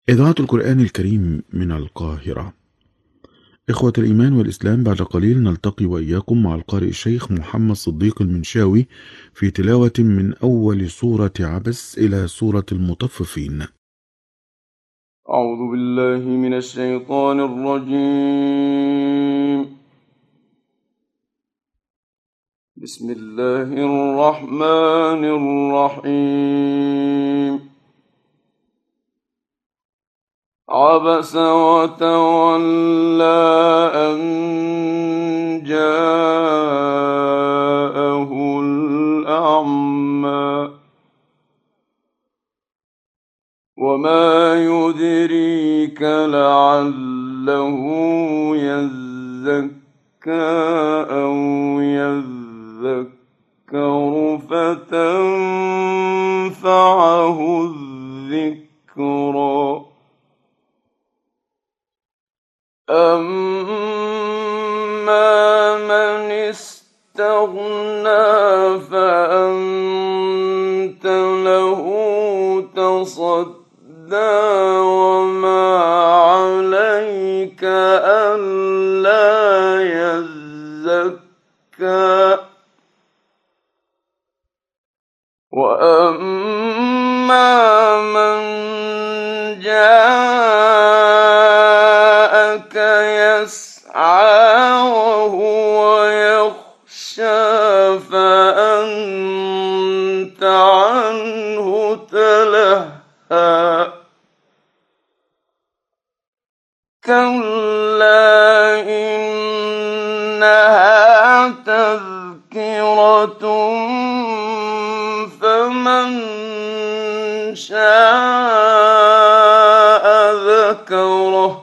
إذاعة القرآن الكريم من القاهرة. إخوة الإيمان والإسلام، بعد قليل نلتقي وإياكم مع القارئ الشيخ محمد صديق المنشاوي في تلاوة من أول سورة عبس إلى سورة المطففين. أعوذ بالله من الشيطان الرجيم. بسم الله الرحمن الرحيم. عبس وتولى أن جاءه الأعمى وما يدريك لعله يزكى أو يذكر فتنفعه الذكرى. أما من استغنى فأنت له تصدى وما عليك ألا يزكى. وأما من جاءك يسعى وهو يخشى فأنت عنه تلهى. كلا إنها تذكرة فمن شاء ذكره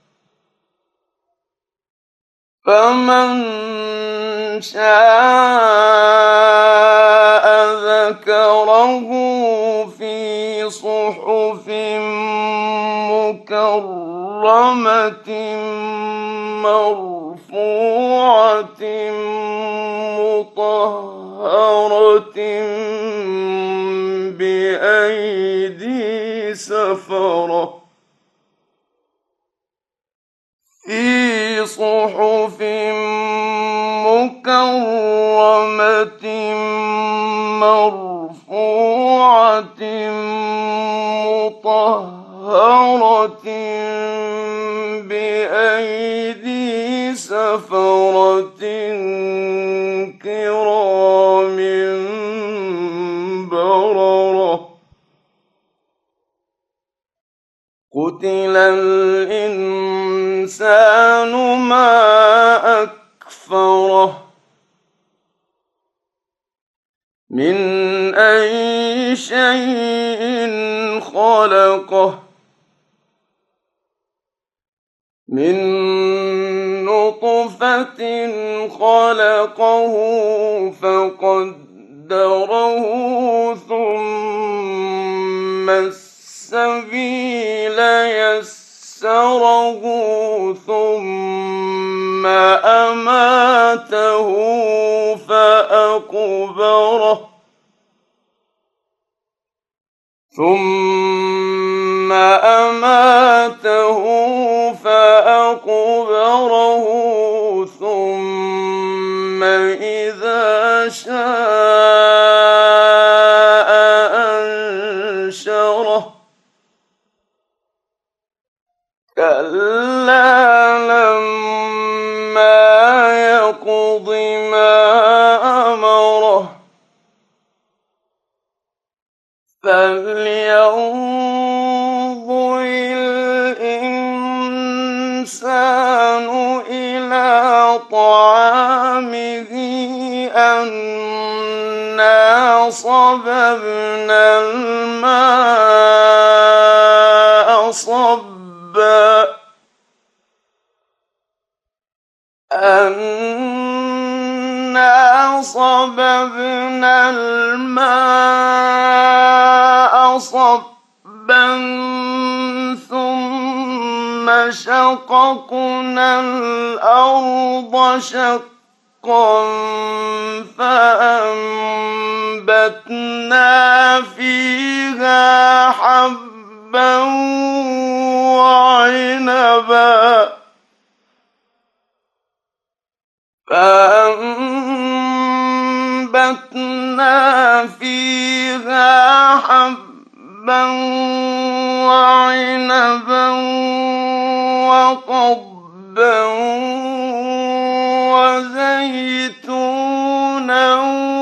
في صحف مكرمة مرفوعة مطهرة بأيدي سفرة. في صحف مكرمة مرفوعة مطهرة بأيدي سفرة كرام بررة. قتل الإنسان ما أكفره. من أي شيء خلقه. من نطفة خلقه فقدره ثم السبيل يسره ثم أماته فأقبره. ثم إذا شاء أنشره. كلا لما يقض ما أمره. فلينظر الإنسان إلى طعامه أنا صببنا الماء صبا. أنا صببنا الماء صبا ثم شققنا الأرض شقا فأنبتنا فيها حبا أبى فأنبتنا فيها حبا وعنبا وقضبا وزيتونا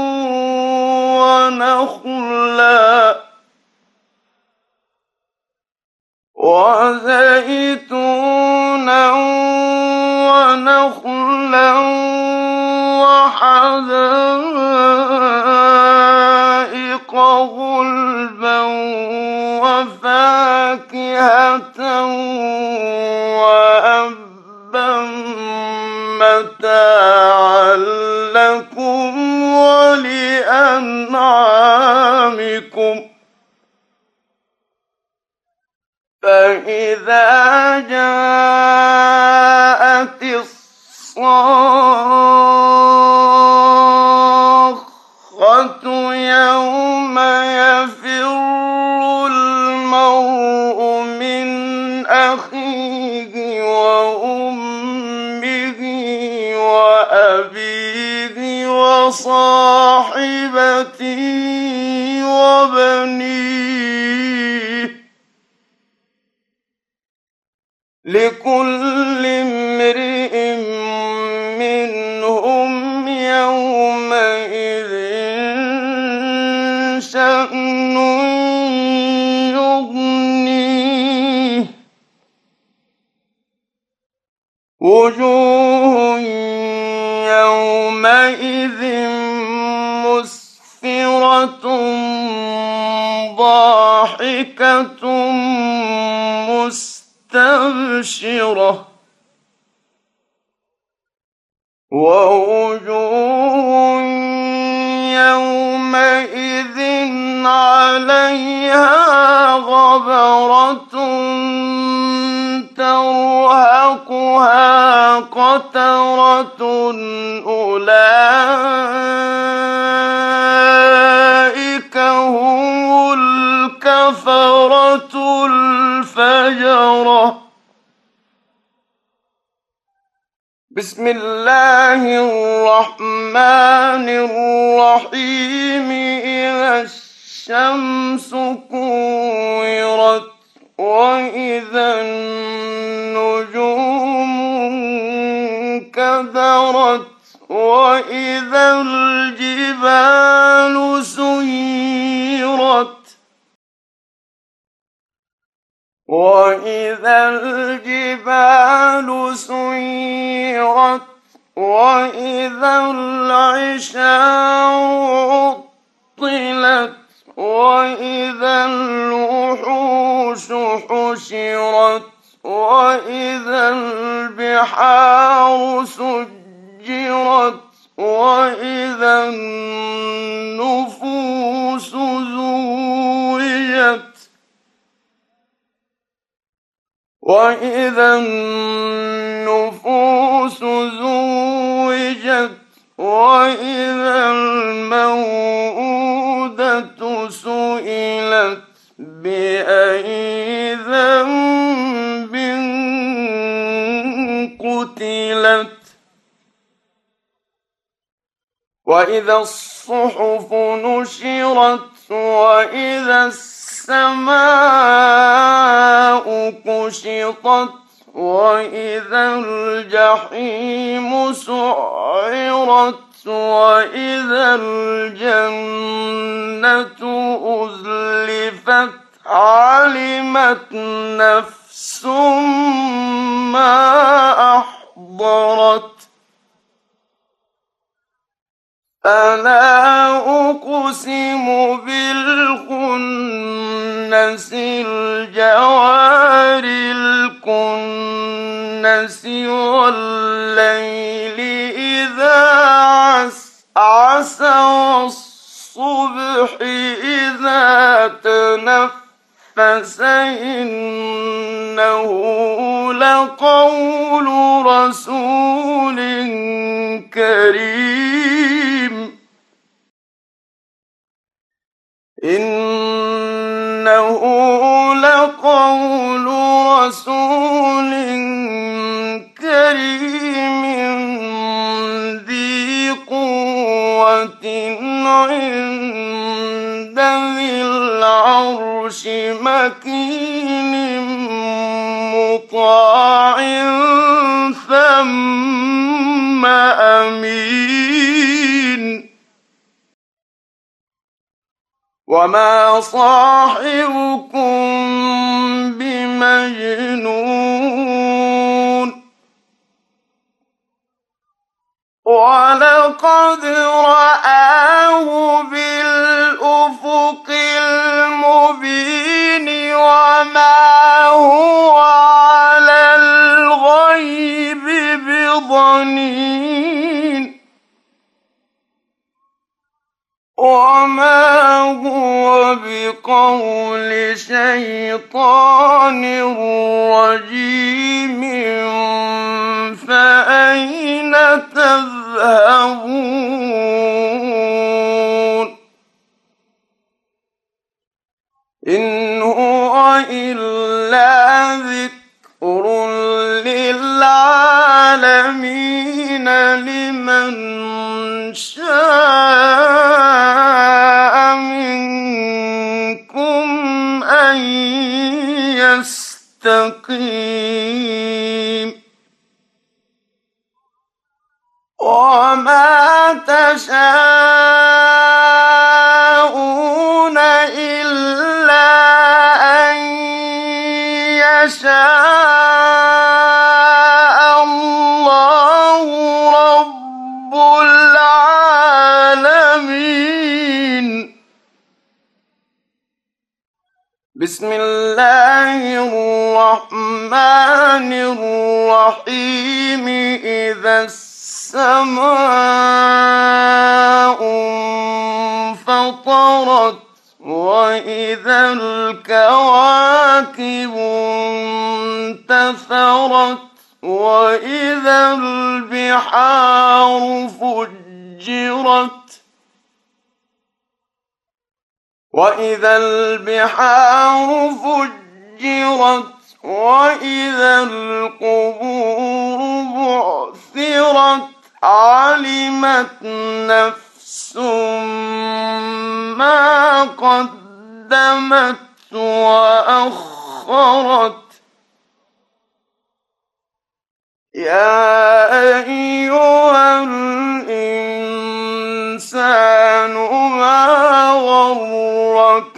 ونخلا وحدائق غلبا وفاكهة وأبا متاعا لكم ولأنعامكم فإذا جاءت الصاخة يوم يفر المرء من أخيه وأمه وأبيه وصاحبته وبنيه لكل امرئ منهم يومئذ شأن يغنيه وجوه يومئذ مسفرة ضاحكة مستبشرة ووجوه يومئذ عليها غبرة ترهقها قترة أولئك هم الكفرة الفجرة بسم الله الرحمن الرحيم إذا الشمس كورت وإذا النجوم انكدرت وإذا الجبال سيرت وإذا الجبال سيرت وإذا العشار عطلت وإذا الوحوش حشرت وإذا البحار سجرت وإذا النفوس زوجت وإذا النفوس زوجت وإذا الموءودة سئلت بأي ذنب قتلت وإذا الصحف نشرت وإذا السماء كشطت وإذا الجحيم سعرت وإذا الجنة أزلفت علمت نفس ما أحضرت فلا أقسم بالخنس الجوار الكنس والليل إذا عسعس والصبح إذا تنفس إنه لقول رسول كريم إنه لقول رسول مكين مطاع ثم أمين وما صاحبكم بمجنون ولقد رآه بالأفق المبين وما هو على الغيب بضنين وما هو بقول شيطان رجيم فأين تذهبون إن هو إلا ذكر للعالمين لمن شاء منكم أن يستقيم وما تشاءون إلا أن يشاء الله رب العالمين بسم الله الرحمن الرحيم إذا السماء انفطرت وإذا الكواكب انتثرت وإذا البحار فجرت وإذا القبور بعثرت علمت نفس ما قدمت وأخرت يا أيها الإنسان ما غرك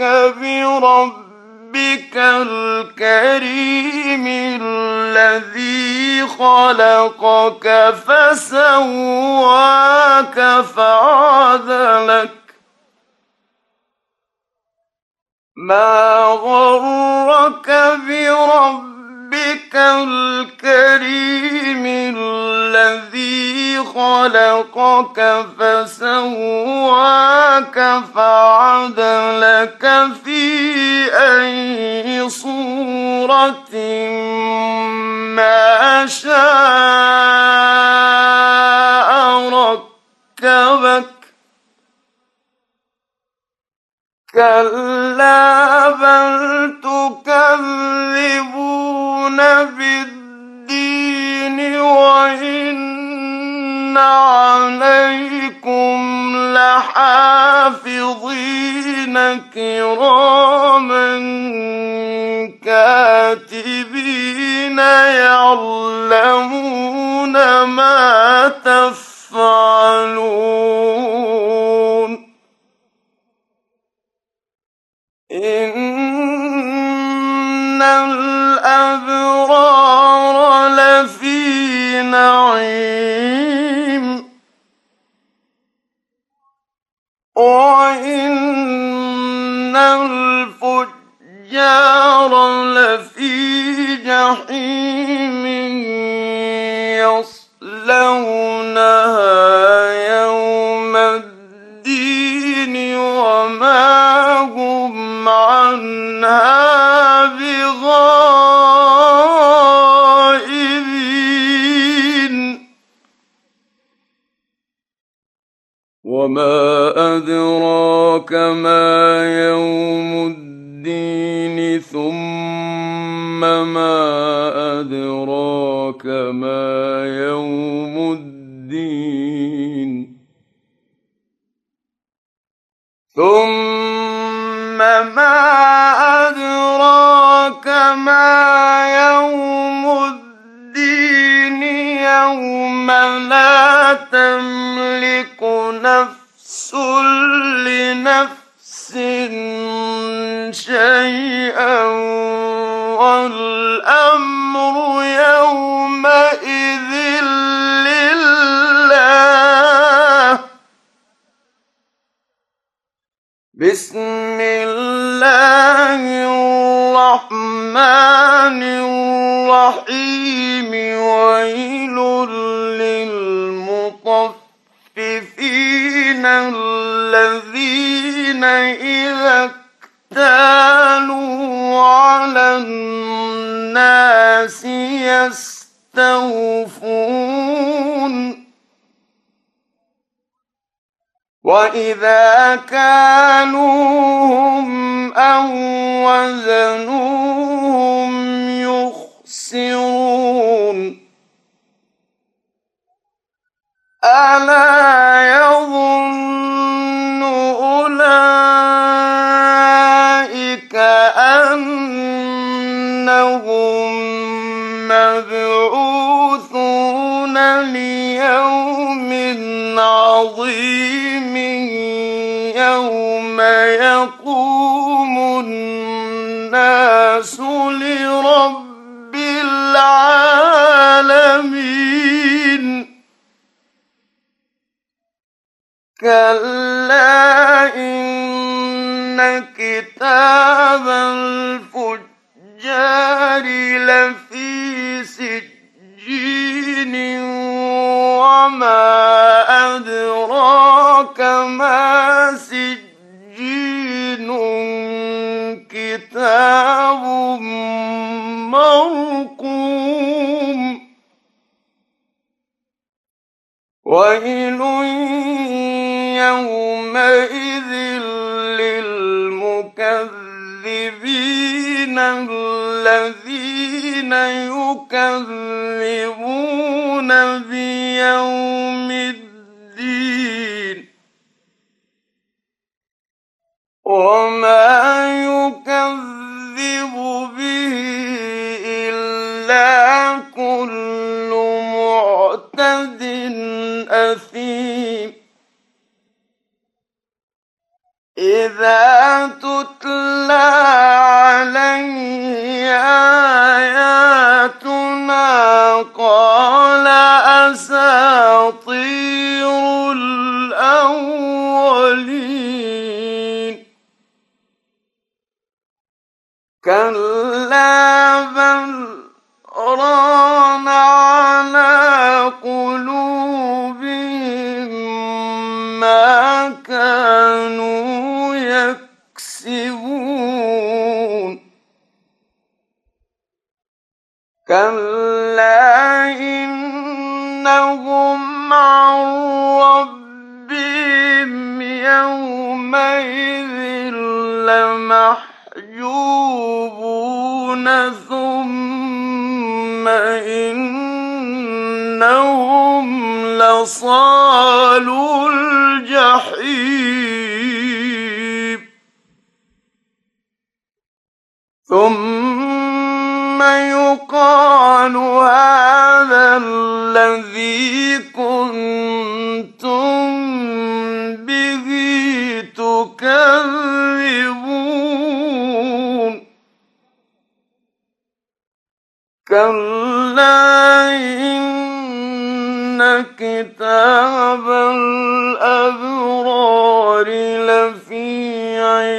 بربك الكريم الذي خلقك فسواك فعدلك ما غرك بربك الكريم الذي خلقك فسواك فعدلك في أي صورة ما شاء ركبك كلا بل تكذبون بالدين وإن عليكم لحافظين كراما كاتبين يعلمون ما تفعلون إن الأبرار لفي نعيم وإن الفجار لفي جحيم يصلونها يوم الدين وما هم عنها بغائبين وما أدراك ما يوم الدين ثم ما أدراك ما يوم الدين ثم ما أدراك ما يوم الدين يوم لا تملك نفس لنفس شيئا والأمر يومئذ لله. بسم الله الرحمن الرحيم ويل للمطففين الذين إذا اكتالوا على الناس يستوفون وإذا كالوهم أو وزنوهم يخسرون ألا يظن أولئك أنهم مبعوثون ليوم عظيم يوم يقوم الناس لرب العالمين. كلا إن كتاب الفجار لفي سجين وما أدراك ما سجين كتاب مرقوم ويل يومئذ للمكذبين الذين يكذبون بيوم الدين وما يكذب به إلا كل معتد أثيم. إذا تتلى عليه آياتنا قال أساطير الأولين. كلا بل ران على قلوبهم ما كانوا يكسبون. كلا إنهم عن ربهم يومئذ لمحجوبون ثم إنهم لصالو الجحيم. ثم يقال هذا الذي كنتم به تكذبون. كلا إن كتاب الأبرار لفي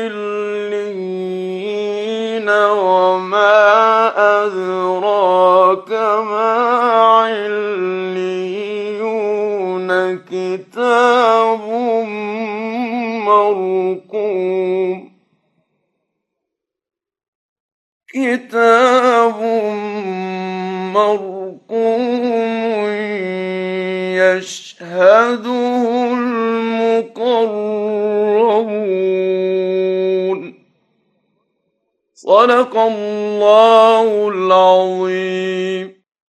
عليين وما أدراك ما عليون كتاب مرقوم. كتاب مرقوم يشهده المقربون. صدق الله العظيم.